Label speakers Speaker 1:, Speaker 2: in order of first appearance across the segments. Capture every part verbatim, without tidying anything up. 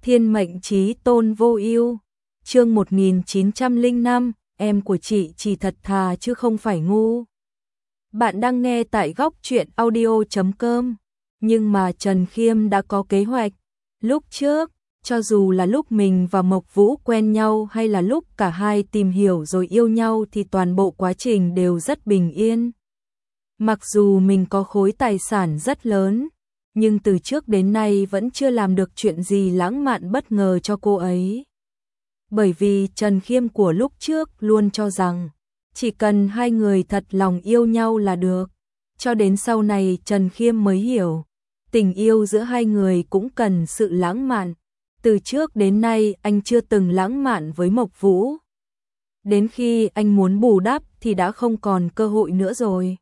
Speaker 1: Thiên mệnh chí tôn vô ưu. Chương một nghìn chín trăm lẻ năm, em của chị chỉ thật thà chứ không phải ngu. Bạn đang nghe tại góc truyện audio chấm com. Nhưng mà Trần Khiêm đã có kế hoạch. Lúc trước, cho dù là lúc mình và Mộc Vũ quen nhau hay là lúc cả hai tìm hiểu rồi yêu nhau thì toàn bộ quá trình đều rất bình yên. Mặc dù mình có khối tài sản rất lớn, nhưng từ trước đến nay vẫn chưa làm được chuyện gì lãng mạn bất ngờ cho cô ấy. Bởi vì Trần Khiêm của lúc trước luôn cho rằng chỉ cần hai người thật lòng yêu nhau là được. Cho đến sau này Trần Khiêm mới hiểu, tình yêu giữa hai người cũng cần sự lãng mạn. Từ trước đến nay anh chưa từng lãng mạn với Mộc Vũ. Đến khi anh muốn bù đắp thì đã không còn cơ hội nữa rồi.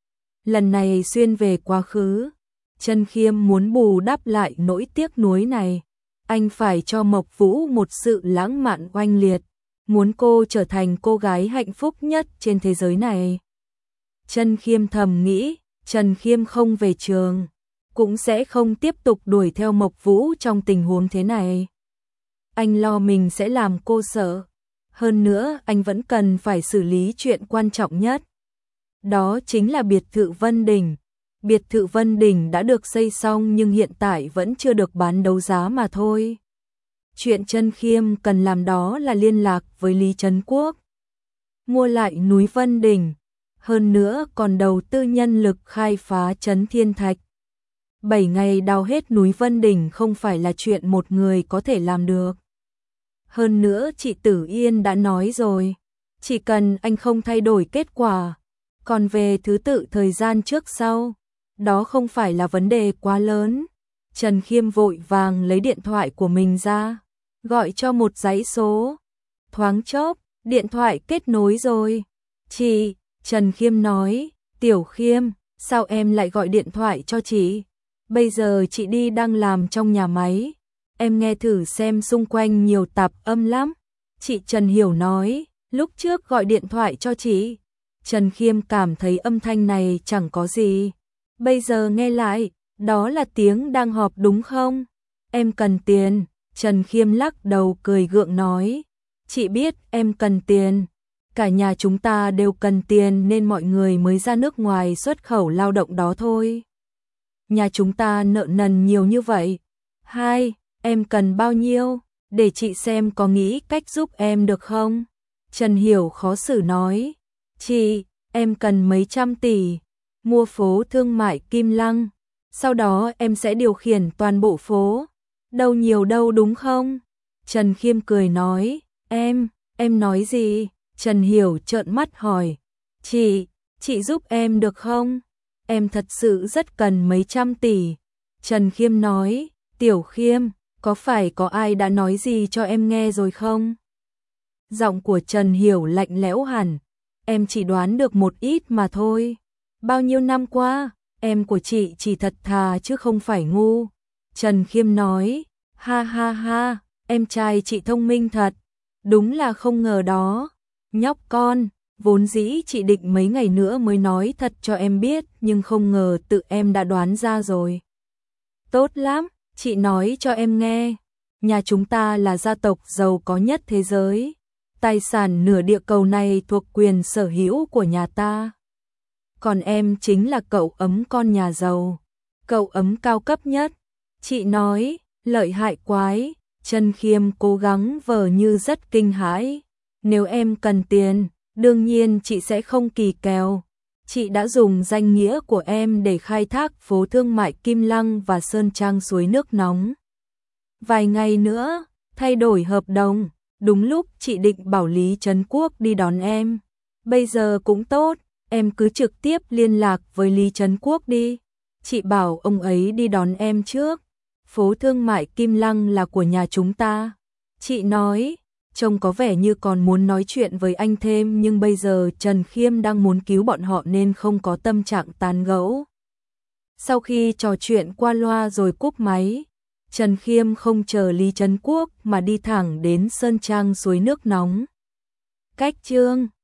Speaker 1: Lần này xuyên về quá khứ, Trần Khiêm muốn bù đắp lại nỗi tiếc nuối này. Anh phải cho Mộc Vũ một sự lãng mạn oanh liệt, muốn cô trở thành cô gái hạnh phúc nhất trên thế giới này. Trần Khiêm thầm nghĩ, Trần Khiêm không về trường, cũng sẽ không tiếp tục đuổi theo Mộc Vũ trong tình huống thế này. Anh lo mình sẽ làm cô sợ. Hơn nữa anh vẫn cần phải xử lý chuyện quan trọng nhất. Đó chính là biệt thự Vân Đình. Biệt thự Vân Đình đã được xây xong nhưng hiện tại vẫn chưa được bán đấu giá mà thôi. Chuyện Trần Khiêm cần làm đó là liên lạc với Lý Trấn Quốc, mua lại núi Vân Đình, hơn nữa còn đầu tư nhân lực khai phá Trấn Thiên Thạch. Bảy ngày đào hết núi Vân Đình không phải là chuyện một người có thể làm được. Hơn nữa chị Tử Yên đã nói rồi, chỉ cần anh không thay đổi kết quả, còn về thứ tự thời gian trước sau, đó không phải là vấn đề quá lớn. Trần Khiêm vội vàng lấy điện thoại của mình ra, gọi cho một dãy số. Thoáng chốc, điện thoại kết nối rồi. Chị, Trần Khiêm nói, Tiểu Khiêm, sao em lại gọi điện thoại cho chị? Bây giờ chị đi đang làm trong nhà máy. Em nghe thử xem xung quanh nhiều tạp âm lắm. Chị Trần Hiểu nói, lúc trước gọi điện thoại cho chị. Trần Khiêm cảm thấy âm thanh này chẳng có gì. Bây giờ nghe lại, đó là tiếng đang họp đúng không? Em cần tiền. Trần Khiêm lắc đầu cười gượng nói, chị biết em cần tiền. Cả nhà chúng ta đều cần tiền nên mọi người mới ra nước ngoài xuất khẩu lao động đó thôi. Nhà chúng ta nợ nần nhiều như vậy. Hai, em cần bao nhiêu? Để chị xem có nghĩ cách giúp em được không? Trần Hiểu khó xử nói, chị, em cần mấy trăm tỷ. Mua phố thương mại Kim Lăng, sau đó em sẽ điều khiển toàn bộ phố. Đâu nhiều đâu đúng không? Trần Khiêm cười nói, em, em nói gì? Trần Hiểu trợn mắt hỏi, chị, chị giúp em được không? Em thật sự rất cần mấy trăm tỷ. Trần Khiêm nói, Tiểu Khiêm, có phải có ai đã nói gì cho em nghe rồi không? Giọng của Trần Hiểu lạnh lẽo hẳn, em chỉ đoán được một ít mà thôi. Bao nhiêu năm qua, em của chị chỉ thật thà chứ không phải ngu. Trần Khiêm nói, ha ha ha, em trai chị thông minh thật. Đúng là không ngờ đó. Nhóc con, vốn dĩ chị định mấy ngày nữa mới nói thật cho em biết, nhưng không ngờ tự em đã đoán ra rồi. Tốt lắm, chị nói cho em nghe. Nhà chúng ta là gia tộc giàu có nhất thế giới. Tài sản nửa địa cầu này thuộc quyền sở hữu của nhà ta. Còn em chính là cậu ấm con nhà giàu, cậu ấm cao cấp nhất. Chị nói, lợi hại quái. Trần Khiêm cố gắng vờ như rất kinh hãi. Nếu em cần tiền, đương nhiên chị sẽ không kỳ kèo. Chị đã dùng danh nghĩa của em để khai thác phố thương mại Kim Lăng và Sơn Trang suối nước nóng. Vài ngày nữa, thay đổi hợp đồng. Đúng lúc chị định bảo Lý Trấn Quốc đi đón em. Bây giờ cũng tốt. Em cứ trực tiếp liên lạc với Lý Trấn Quốc đi. Chị bảo ông ấy đi đón em trước. Phố thương mại Kim Lăng là của nhà chúng ta. Chị nói, trông có vẻ như còn muốn nói chuyện với anh thêm, nhưng bây giờ Trần Khiêm đang muốn cứu bọn họ nên không có tâm trạng tán gẫu. Sau khi trò chuyện qua loa rồi cúp máy, Trần Khiêm không chờ Lý Trấn Quốc mà đi thẳng đến Sơn Trang suối nước nóng. Cách chương